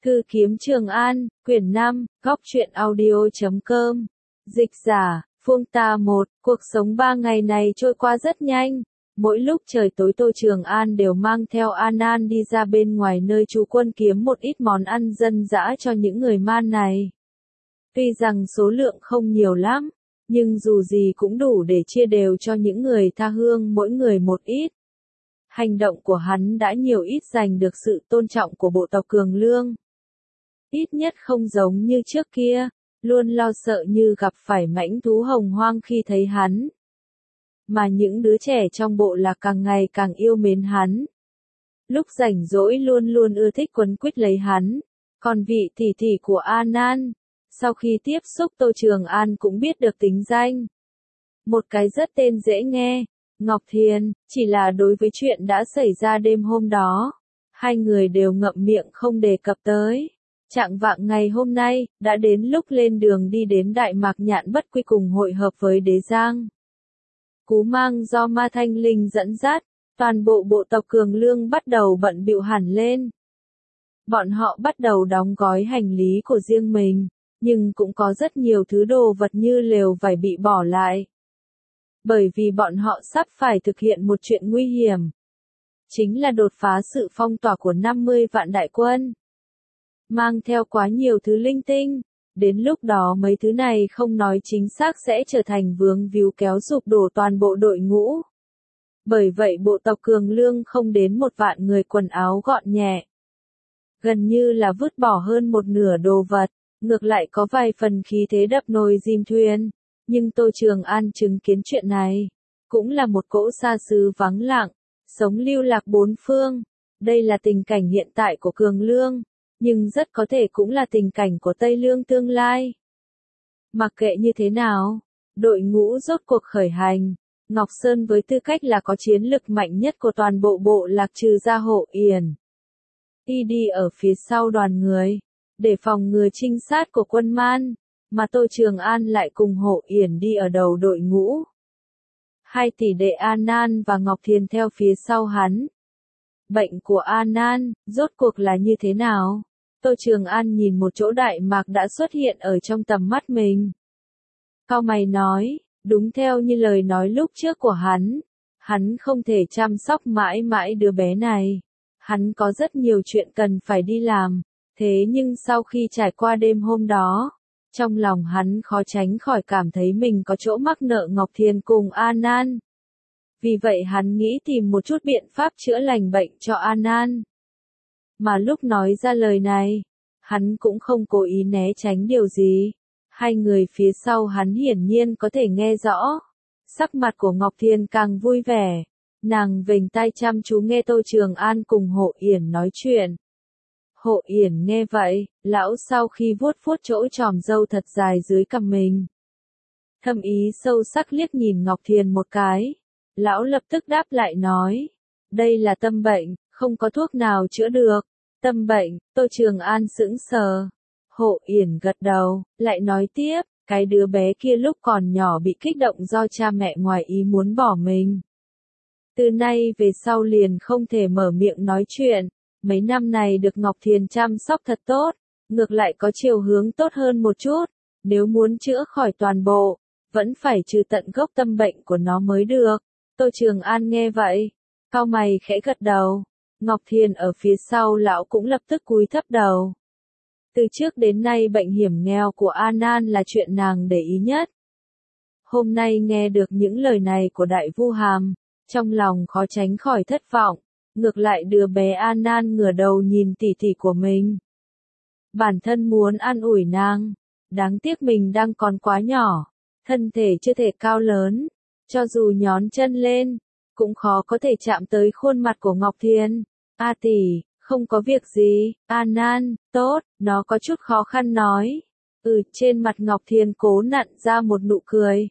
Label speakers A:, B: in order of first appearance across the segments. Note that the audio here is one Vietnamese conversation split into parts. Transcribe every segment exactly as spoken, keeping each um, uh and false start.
A: Thư kiếm Trường An, quyển năm, góc truyện audio chấm com. Dịch giả, Phương Ta một, cuộc sống ba ngày này trôi qua rất nhanh. Mỗi lúc trời tối Tô Trường An đều mang theo An An đi ra bên ngoài nơi trú quân kiếm một ít món ăn dân dã cho những người man này. Tuy rằng số lượng không nhiều lắm, nhưng dù gì cũng đủ để chia đều cho những người tha hương mỗi người một ít. Hành động của hắn đã nhiều ít giành được sự tôn trọng của bộ tộc Cường Lương. Ít nhất không giống như trước kia, luôn lo sợ như gặp phải mãnh thú hồng hoang khi thấy hắn. Mà những đứa trẻ trong bộ lạc càng ngày càng yêu mến hắn. Lúc rảnh rỗi luôn luôn ưa thích quấn quýt lấy hắn. Còn vị tỷ tỷ của An An, sau khi tiếp xúc Tô Trường An cũng biết được tính danh. Một cái rất tên dễ nghe, Ngọc Thiền, chỉ là đối với chuyện đã xảy ra đêm hôm đó, hai người đều ngậm miệng không đề cập tới. Trạng vạng ngày hôm nay, đã đến lúc lên đường đi đến Đại Mạc Nhạn Bất Quy cùng hội hợp với Đế Giang. Cú mang do Ma Thanh Linh dẫn dắt, toàn bộ bộ tộc Cường Lương bắt đầu bận bịu hẳn lên. Bọn họ bắt đầu đóng gói hành lý của riêng mình, nhưng cũng có rất nhiều thứ đồ vật như lều vải bị bỏ lại. Bởi vì bọn họ sắp phải thực hiện một chuyện nguy hiểm. Chính là đột phá sự phong tỏa của năm mươi vạn đại quân. Mang theo quá nhiều thứ linh tinh, đến lúc đó mấy thứ này không nói chính xác sẽ trở thành vướng víu kéo sụp đổ toàn bộ đội ngũ. Bởi vậy bộ tộc Cường Lương không đến một vạn người quần áo gọn nhẹ. Gần như là vứt bỏ hơn một nửa đồ vật, ngược lại có vài phần khí thế đập nồi dìm thuyền. Nhưng Tô Trường An chứng kiến chuyện này, cũng là một cỗ xa xứ vắng lặng, sống lưu lạc bốn phương. Đây là tình cảnh hiện tại của Cường Lương. Nhưng rất có thể cũng là tình cảnh của Tây Lương tương lai. Mặc kệ như thế nào, đội ngũ rốt cuộc khởi hành, Ngọc Sơn với tư cách là có chiến lực mạnh nhất của toàn bộ bộ lạc trừ ra Hộ Yển. Y đi ở phía sau đoàn người, để phòng ngừa trinh sát của quân man, mà Tô Trường An lại cùng Hộ Yển đi ở đầu đội ngũ. Hai tỷ đệ An An và Ngọc Thiền theo phía sau hắn. Bệnh của An An, rốt cuộc là như thế nào? Tô Trường An nhìn một chỗ Đại Mạc đã xuất hiện ở trong tầm mắt mình. Cau mày nói, đúng theo như lời nói lúc trước của hắn, hắn không thể chăm sóc mãi mãi đứa bé này. Hắn có rất nhiều chuyện cần phải đi làm, thế nhưng sau khi trải qua đêm hôm đó, trong lòng hắn khó tránh khỏi cảm thấy mình có chỗ mắc nợ Ngọc Thiền cùng An An. Vì vậy hắn nghĩ tìm một chút biện pháp chữa lành bệnh cho An An. Mà lúc nói ra lời này, hắn cũng không cố ý né tránh điều gì. Hai người phía sau hắn hiển nhiên có thể nghe rõ. Sắc mặt của Ngọc Thiền càng vui vẻ. Nàng vểnh tai chăm chú nghe Tô Trường An cùng Hộ Yển nói chuyện. Hộ Yển nghe vậy, lão sau khi vuốt vuốt chỗ tròm râu thật dài dưới cằm mình. Thâm ý sâu sắc liếc nhìn Ngọc Thiền một cái. Lão lập tức đáp lại nói. Đây là tâm bệnh, không có thuốc nào chữa được. Tâm bệnh, Tô Trường An sững sờ. Hộ Yển gật đầu, lại nói tiếp, cái đứa bé kia lúc còn nhỏ bị kích động do cha mẹ ngoài ý muốn bỏ mình. Từ nay về sau liền không thể mở miệng nói chuyện, mấy năm này được Ngọc Thiền chăm sóc thật tốt, ngược lại có chiều hướng tốt hơn một chút, nếu muốn chữa khỏi toàn bộ, vẫn phải trừ tận gốc tâm bệnh của nó mới được. Tô Trường An nghe vậy, cau mày khẽ gật đầu. Ngọc Thiền ở phía sau lão cũng lập tức cúi thấp đầu. Từ trước đến nay bệnh hiểm nghèo của An An là chuyện nàng để ý nhất. Hôm nay nghe được những lời này của Đại Vu Hàm, trong lòng khó tránh khỏi thất vọng, ngược lại đứa bé An An ngửa đầu nhìn tỷ tỷ của mình. Bản thân muốn an ủi nàng, đáng tiếc mình đang còn quá nhỏ, thân thể chưa thể cao lớn, cho dù nhón chân lên, cũng khó có thể chạm tới khuôn mặt của Ngọc Thiền. A tỷ, không có việc gì, An An, tốt, nó có chút khó khăn nói. Ừ, trên mặt Ngọc Thiền cố nặn ra một nụ cười.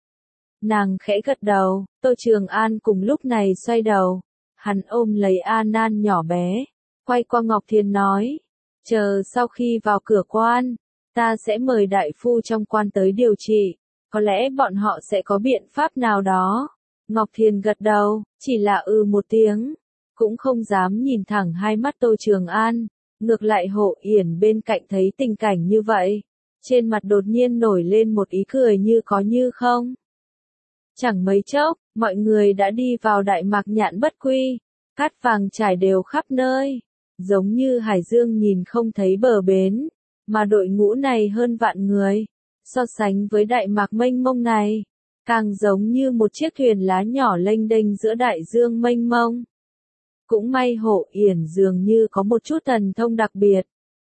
A: Nàng khẽ gật đầu, Tô Trường An cùng lúc này xoay đầu. Hắn ôm lấy An An nhỏ bé, quay qua Ngọc Thiền nói. Chờ sau khi vào cửa quan, ta sẽ mời đại phu trong quan tới điều trị. Có lẽ bọn họ sẽ có biện pháp nào đó. Ngọc Thiền gật đầu, chỉ là ừ một tiếng. Cũng không dám nhìn thẳng hai mắt Tô Trường An, Ngược lại Hộ Yển bên cạnh thấy tình cảnh như vậy, trên mặt đột nhiên nổi lên một ý cười như có như không. Chẳng mấy chốc, mọi người đã đi vào Đại Mạc Nhạn Bất Quy, cát vàng trải đều khắp nơi, giống như hải dương nhìn không thấy bờ bến, mà đội ngũ này hơn vạn người, so sánh với Đại Mạc mênh mông này, càng giống như một chiếc thuyền lá nhỏ lênh đênh giữa đại dương mênh mông. Cũng may Hộ Yển dường như có một chút thần thông đặc biệt.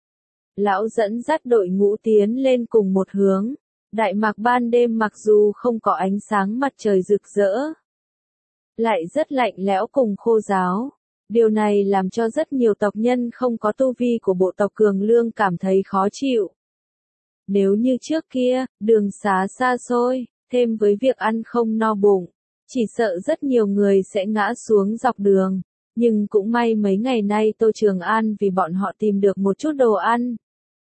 A: Lão dẫn dắt đội ngũ tiến lên cùng một hướng. Đại Mạc ban đêm mặc dù không có ánh sáng mặt trời rực rỡ, lại rất lạnh lẽo cùng khô ráo. Điều này làm cho rất nhiều tộc nhân không có tu vi của bộ tộc Cường Lương cảm thấy khó chịu. Nếu như trước kia, đường xá xa xôi, thêm với việc ăn không no bụng, chỉ sợ rất nhiều người sẽ ngã xuống dọc đường. Nhưng cũng may mấy ngày nay Tô Trường An vì bọn họ tìm được một chút đồ ăn,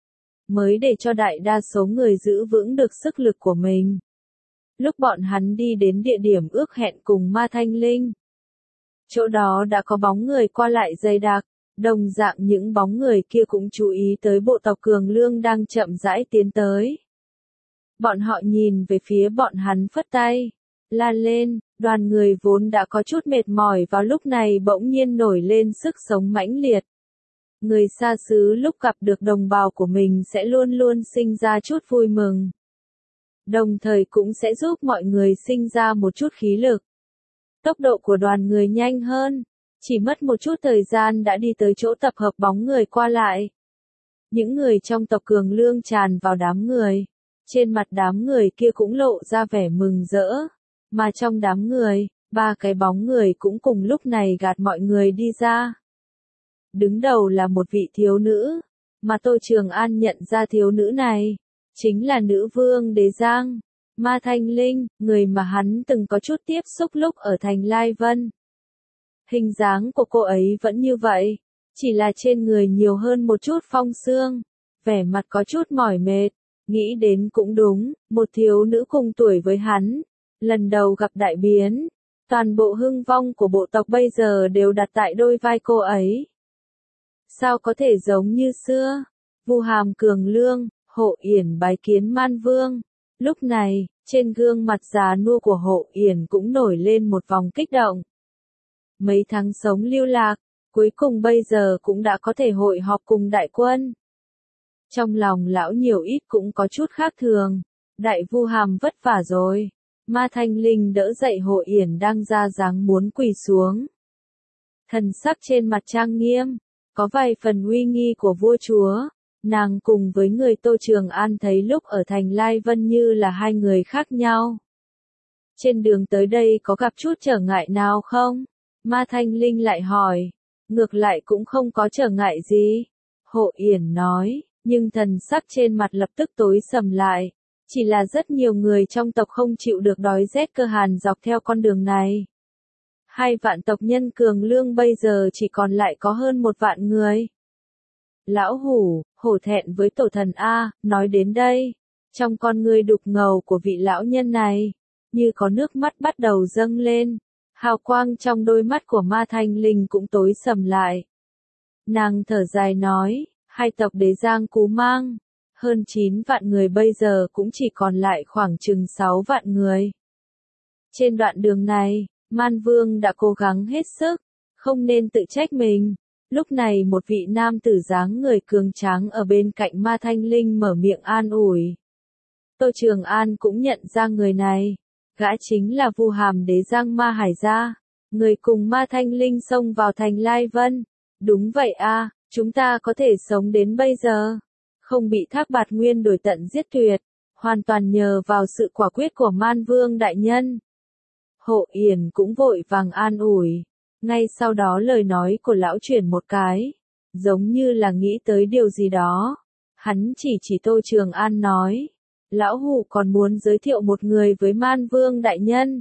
A: mới để cho đại đa số người giữ vững được sức lực của mình. Lúc bọn hắn đi đến địa điểm ước hẹn cùng Ma Thanh Linh, chỗ đó đã có bóng người qua lại dày đặc, đồng dạng những bóng người kia cũng chú ý tới bộ tộc Cường Lương đang chậm rãi tiến tới. Bọn họ nhìn về phía bọn hắn phất tay, la lên, đoàn người vốn đã có chút mệt mỏi vào lúc này bỗng nhiên nổi lên sức sống mãnh liệt. Người xa xứ lúc gặp được đồng bào của mình sẽ luôn luôn sinh ra chút vui mừng. Đồng thời cũng sẽ giúp mọi người sinh ra một chút khí lực. Tốc độ của đoàn người nhanh hơn, chỉ mất một chút thời gian đã đi tới chỗ tập hợp bóng người qua lại. Những người trong tộc Cường Lương tràn vào đám người, trên mặt đám người kia cũng lộ ra vẻ mừng rỡ, mà trong đám người, ba cái bóng người cũng cùng lúc này gạt mọi người đi ra. Đứng đầu là một vị thiếu nữ, mà Tô Trường An nhận ra thiếu nữ này, chính là nữ vương Đế Giang, Ma Thanh Linh, người mà hắn từng có chút tiếp xúc lúc ở thành Lai Vân. Hình dáng của cô ấy vẫn như vậy, chỉ là trên người nhiều hơn một chút phong sương, vẻ mặt có chút mỏi mệt, nghĩ đến cũng đúng, một thiếu nữ cùng tuổi với hắn, lần đầu gặp đại biến, toàn bộ hưng vong của bộ tộc bây giờ đều đặt tại đôi vai cô ấy. Sao có thể giống như xưa? Vu Hàm Cường Lương, Hộ Yển bái kiến Man Vương. Lúc này, trên gương mặt già nua của Hộ Yển cũng nổi lên một vòng kích động. Mấy tháng sống lưu lạc, cuối cùng bây giờ cũng đã có thể hội họp cùng đại quân. Trong lòng lão nhiều ít cũng có chút khác thường. Đại Vu Hàm vất vả rồi. Ma Thanh Linh đỡ dậy Hộ Yển đang ra dáng muốn quỳ xuống. Thần sắc trên mặt trang nghiêm, có vài phần uy nghi của vua chúa. Nàng cùng với người Tô Trường An thấy lúc ở thành Lai Vân như là hai người khác nhau. Trên đường tới đây có gặp chút trở ngại nào không? Ma Thanh Linh lại hỏi. Ngược lại cũng không có trở ngại gì. Hộ Yển nói, nhưng thần sắc trên mặt lập tức tối sầm lại. Chỉ là rất nhiều người trong tộc không chịu được đói rét cơ hàn dọc theo con đường này. Hai vạn tộc nhân Cường Lương bây giờ chỉ còn lại có hơn một vạn người. Lão hủ, hổ thẹn với tổ thần A, nói đến đây. Trong con ngươi đục ngầu của vị lão nhân này, như có nước mắt bắt đầu dâng lên. Hào quang trong đôi mắt của Ma Thanh Linh cũng tối sầm lại. Nàng thở dài nói, hai tộc Đế Giang Cú Mang, hơn chín vạn người bây giờ cũng chỉ còn lại khoảng chừng sáu vạn người. Trên đoạn đường này, Man Vương đã cố gắng hết sức, không nên tự trách mình. Lúc này một vị nam tử dáng người cường tráng ở bên cạnh Ma Thanh Linh mở miệng an ủi. Tô Trường An cũng nhận ra người này, gã chính là Vu Hàm Đế Giang Ma Hải Gia, người cùng Ma Thanh Linh xông vào thành Lai Vân. Đúng vậy a, chúng ta có thể sống đến bây giờ, không bị Thác Bạt Nguyên đuổi tận giết tuyệt, hoàn toàn nhờ vào sự quả quyết của Man Vương đại nhân. Hộ Yển cũng vội vàng an ủi. Ngay sau đó lời nói của lão chuyển một cái, giống như là nghĩ tới điều gì đó. Hắn chỉ chỉ Tô Trường An nói, lão hủ còn muốn giới thiệu một người với Man Vương đại nhân.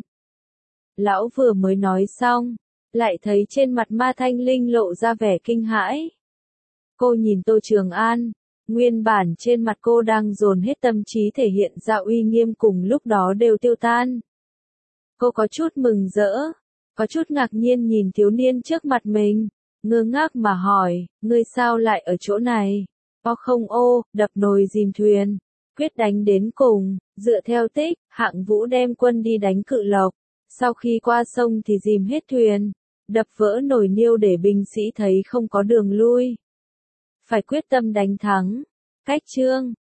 A: Lão vừa mới nói xong, lại thấy trên mặt Ma Thanh Linh lộ ra vẻ kinh hãi. Cô nhìn Tô Trường An, nguyên bản trên mặt cô đang dồn hết tâm trí thể hiện ra uy nghiêm cùng lúc đó đều tiêu tan. Cô có chút mừng rỡ, có chút ngạc nhiên nhìn thiếu niên trước mặt mình, ngơ ngác mà hỏi, ngươi sao lại ở chỗ này? O không ô, đập nồi dìm thuyền, quyết đánh đến cùng, dựa theo tích, Hạng Vũ đem quân đi đánh Cự Lộc, sau khi qua sông thì dìm hết thuyền, đập vỡ nồi niêu để binh sĩ thấy không có đường lui. Phải quyết tâm đánh thắng. Cách chương